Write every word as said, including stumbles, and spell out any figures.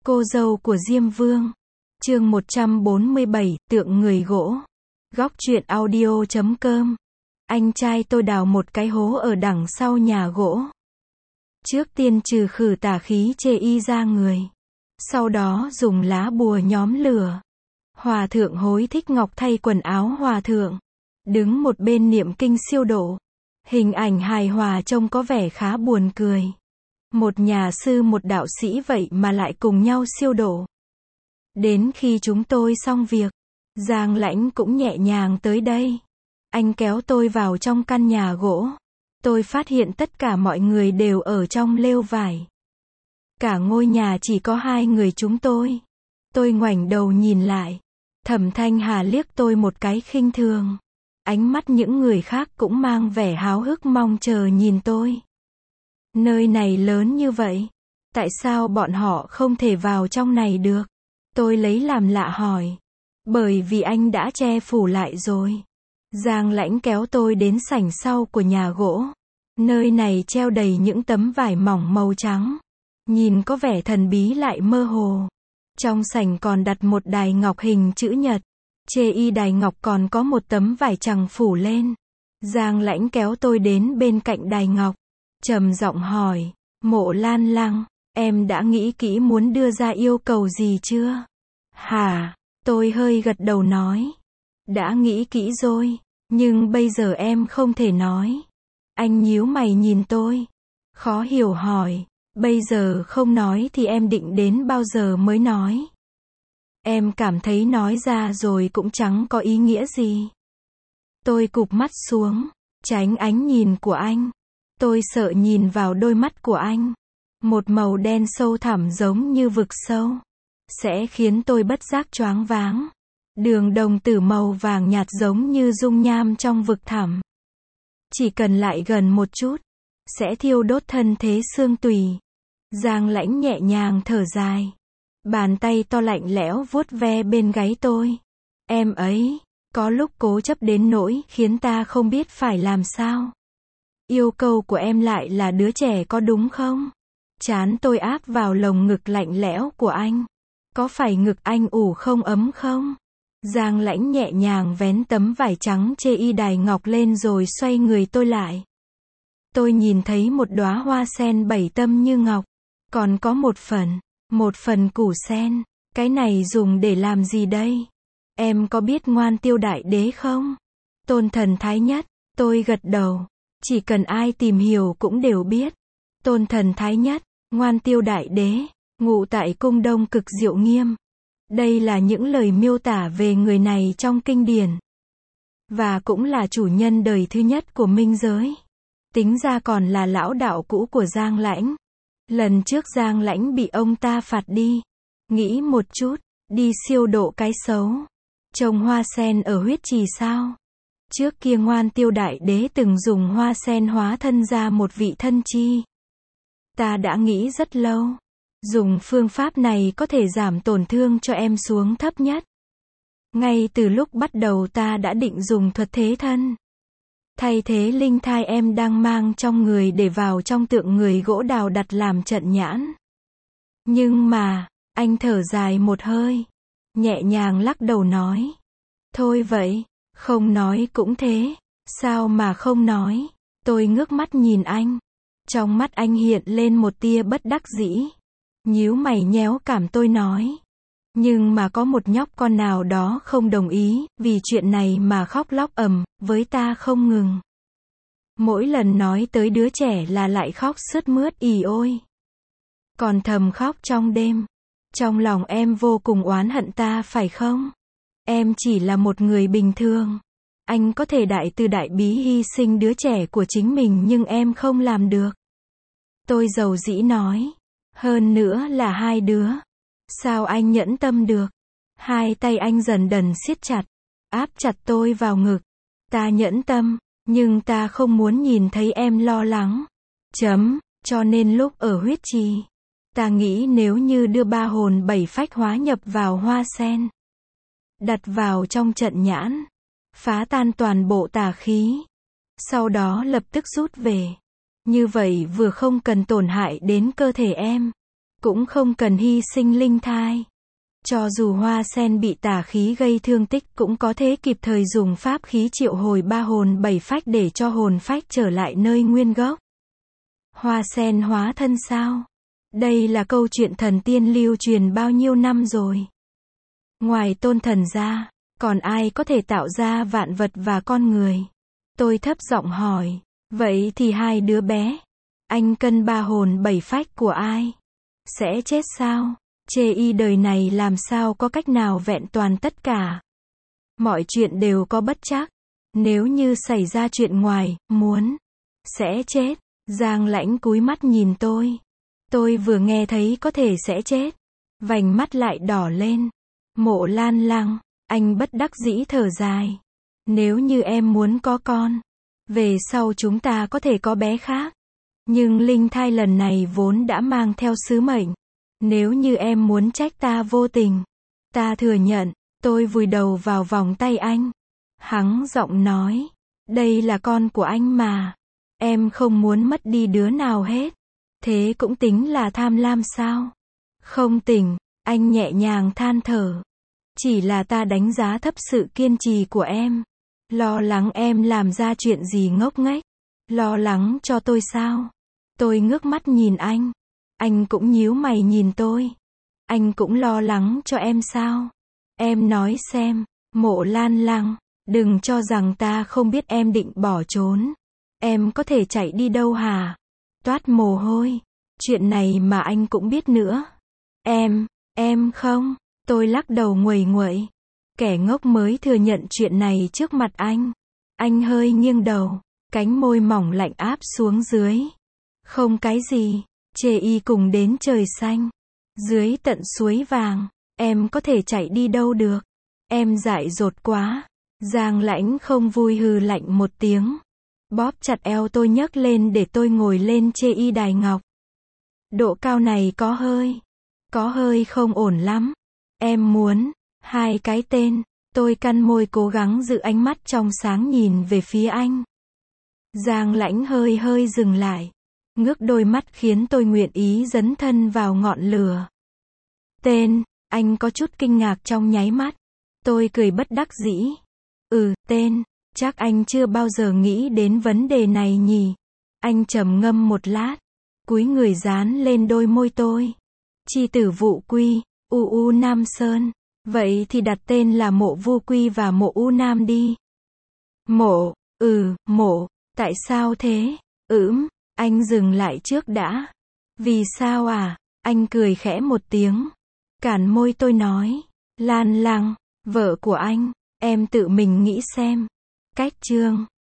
Cô dâu của Diêm Vương. Chương một trăm bốn mươi bảy, tượng người gỗ. Góc truyện audio chấm com. Anh trai tôi đào một cái hố ở đằng sau nhà gỗ. Trước tiên trừ khử tà khí chê y ra người. Sau đó dùng lá bùa nhóm lửa. Hòa thượng hối thích ngọc thay quần áo hòa thượng. Đứng một bên niệm kinh siêu độ. Hình ảnh hài hòa trông có vẻ khá buồn cười. Một nhà sư một đạo sĩ vậy mà lại cùng nhau siêu độ. Đến khi chúng tôi xong việc, Giang Lãnh cũng nhẹ nhàng tới đây. Anh kéo tôi vào trong căn nhà gỗ. Tôi phát hiện tất cả mọi người đều ở trong lều vải. Cả ngôi nhà chỉ có hai người chúng tôi. Tôi ngoảnh đầu nhìn lại. Thẩm Thanh Hà liếc tôi một cái khinh thường. Ánh mắt những người khác cũng mang vẻ háo hức mong chờ nhìn tôi. Nơi này lớn như vậy, tại sao bọn họ không thể vào trong này được? Tôi lấy làm lạ hỏi. Bởi vì anh đã che phủ lại rồi. Giang Lãnh kéo tôi đến sảnh sau của nhà gỗ. Nơi này treo đầy những tấm vải mỏng màu trắng. Nhìn có vẻ thần bí lại mơ hồ. Trong sảnh còn đặt một đài ngọc hình chữ nhật. Chê y đài ngọc còn có một tấm vải trắng phủ lên. Giang Lãnh kéo tôi đến bên cạnh đài ngọc. Trầm giọng hỏi, Mộ Lan Lăng, em đã nghĩ kỹ muốn đưa ra yêu cầu gì chưa? Hả? Tôi hơi gật đầu nói. Đã nghĩ kỹ rồi, nhưng bây giờ em không thể nói. Anh nhíu mày nhìn tôi. Khó hiểu hỏi, bây giờ không nói thì em định đến bao giờ mới nói? Em cảm thấy nói ra rồi cũng chẳng có ý nghĩa gì. Tôi cụp mắt xuống, tránh ánh nhìn của anh. Tôi sợ nhìn vào đôi mắt của anh. Một màu đen sâu thẳm giống như vực sâu. Sẽ khiến tôi bất giác choáng váng. Đường đồng tử màu vàng nhạt giống như dung nham trong vực thẳm. Chỉ cần lại gần một chút, sẽ thiêu đốt thân thế xương tùy. Giang Lãnh nhẹ nhàng thở dài. Bàn tay to lạnh lẽo vuốt ve bên gáy tôi. Em ấy, có lúc cố chấp đến nỗi khiến ta không biết phải làm sao. Yêu cầu của em lại là đứa trẻ có đúng không? Trán tôi áp vào lồng ngực lạnh lẽo của anh. Có phải ngực anh ủ không ấm không? Giang Lãnh nhẹ nhàng vén tấm vải trắng chê y đài ngọc lên rồi xoay người tôi lại. Tôi nhìn thấy một đóa hoa sen bảy tâm như ngọc. Còn có một phần, một phần củ sen. Cái này dùng để làm gì đây? Em có biết Ngoan Tiêu Đại Đế không? Tôn thần thái nhất. Tôi gật đầu. Chỉ cần ai tìm hiểu cũng đều biết. Tôn thần thái nhất, Ngoan Tiêu Đại Đế, ngụ tại cung Đông Cực Diệu Nghiêm. Đây là những lời miêu tả về người này trong kinh điển. Và cũng là chủ nhân đời thứ nhất của minh giới. Tính ra còn là lão đạo cũ của Giang Lãnh. Lần trước Giang Lãnh bị ông ta phạt đi. Nghĩ một chút, đi siêu độ cái xấu. Trồng hoa sen ở huyết trì sao? Trước kia Ngoan Tiêu Đại Đế từng dùng hoa sen hóa thân ra một vị thân chi. Ta đã nghĩ rất lâu. Dùng phương pháp này có thể giảm tổn thương cho em xuống thấp nhất. Ngay từ lúc bắt đầu ta đã định dùng thuật thế thân. Thay thế linh thai em đang mang trong người để vào trong tượng người gỗ đào đặt làm trận nhãn. Nhưng mà, anh thở dài một hơi. Nhẹ nhàng lắc đầu nói. Thôi vậy. Không nói cũng thế. Sao mà không nói? Tôi ngước mắt nhìn anh. Trong mắt anh hiện lên một tia bất đắc dĩ. Nhíu mày nhéo cảm tôi nói. Nhưng mà có một nhóc con nào đó không đồng ý, vì chuyện này mà khóc lóc ầm, với ta không ngừng. Mỗi lần nói tới đứa trẻ là lại khóc sướt mướt ì ôi. Còn thầm khóc trong đêm. Trong lòng em vô cùng oán hận ta phải không? Em chỉ là một người bình thường. Anh có thể đại từ đại bí hy sinh đứa trẻ của chính mình nhưng em không làm được. Tôi dầu dĩ nói. Hơn nữa là hai đứa. Sao anh nhẫn tâm được? Hai tay anh dần dần siết chặt. Áp chặt tôi vào ngực. Ta nhẫn tâm, nhưng ta không muốn nhìn thấy em lo lắng. Chấm, cho nên lúc ở huyết trì. Ta nghĩ nếu như đưa ba hồn bảy phách hóa nhập vào hoa sen. Đặt vào trong trận nhãn. Phá tan toàn bộ tà khí. Sau đó lập tức rút về. Như vậy vừa không cần tổn hại đến cơ thể em. cũng không cần hy sinh linh thai. Cho dù hoa sen bị tà khí gây thương tích cũng có thể kịp thời dùng pháp khí triệu hồi ba hồn bảy phách để cho hồn phách trở lại nơi nguyên gốc. Hoa sen hóa thân sao? Đây là câu chuyện thần tiên lưu truyền bao nhiêu năm rồi. Ngoài tôn thần ra, còn ai có thể tạo ra vạn vật và con người? Tôi thấp giọng hỏi, vậy thì hai đứa bé, anh cân ba hồn bảy phách của ai? Sẽ chết sao? Chê y đời này làm sao có cách nào vẹn toàn tất cả? Mọi chuyện đều có bất trắc. Nếu như xảy ra chuyện ngoài, muốn, sẽ chết. Giang Lãnh cúi mắt nhìn tôi. Tôi vừa nghe thấy có thể sẽ chết, vành mắt lại đỏ lên. Mộ Lan Lăng, anh bất đắc dĩ thở dài. Nếu như em muốn có con, về sau chúng ta có thể có bé khác. Nhưng linh thai lần này vốn đã mang theo sứ mệnh. Nếu như em muốn trách ta vô tình, ta thừa nhận. Tôi vùi đầu vào vòng tay anh. Hắng giọng nói, đây là con của anh mà. Em không muốn mất đi đứa nào hết. Thế cũng tính là tham lam sao? Không tỉnh, anh nhẹ nhàng than thở. Chỉ là ta đánh giá thấp sự kiên trì của em. Lo lắng em làm ra chuyện gì ngốc nghếch. Lo lắng cho tôi sao? Tôi ngước mắt nhìn anh. Anh cũng nhíu mày nhìn tôi. Anh cũng lo lắng cho em sao? Em nói xem, Mộ Lan Lăng, đừng cho rằng ta không biết em định bỏ trốn. Em có thể chạy đi đâu hả? Toát mồ hôi. Chuyện này mà anh cũng biết nữa. Em, em không. Tôi lắc đầu nguầy nguậy. Kẻ ngốc mới thừa nhận chuyện này trước mặt anh. Anh hơi nghiêng đầu, cánh môi mỏng lạnh áp xuống dưới. Không cái gì, chê y cùng đến trời xanh. Dưới tận suối vàng, em có thể chạy đi đâu được. Em dại dột quá. Giang Lãnh không vui hừ lạnh một tiếng. Bóp chặt eo tôi nhấc lên để tôi ngồi lên chê y đài ngọc. Độ cao này có hơi, có hơi không ổn lắm. Em muốn, hai cái tên. Tôi cắn môi cố gắng giữ ánh mắt trong sáng nhìn về phía anh. Giang Lãnh hơi hơi dừng lại. Ngước đôi mắt khiến tôi nguyện ý dấn thân vào ngọn lửa. Tên, anh có chút kinh ngạc trong nháy mắt. Tôi cười bất đắc dĩ. Ừ, tên, chắc anh chưa bao giờ nghĩ đến vấn đề này nhỉ. Anh trầm ngâm một lát, cúi người dán lên đôi môi tôi. Chi tử Vụ Quy, U U Nam Sơn. Vậy thì đặt tên là Mộ Vu Quy và Mộ U Nam đi. Mộ, ừ, mộ, tại sao thế? Ừm, anh dừng lại trước đã. Vì sao à? Anh cười khẽ một tiếng. Cản môi tôi nói. Lan Lăng, vợ của anh, em tự mình nghĩ xem. Cách chương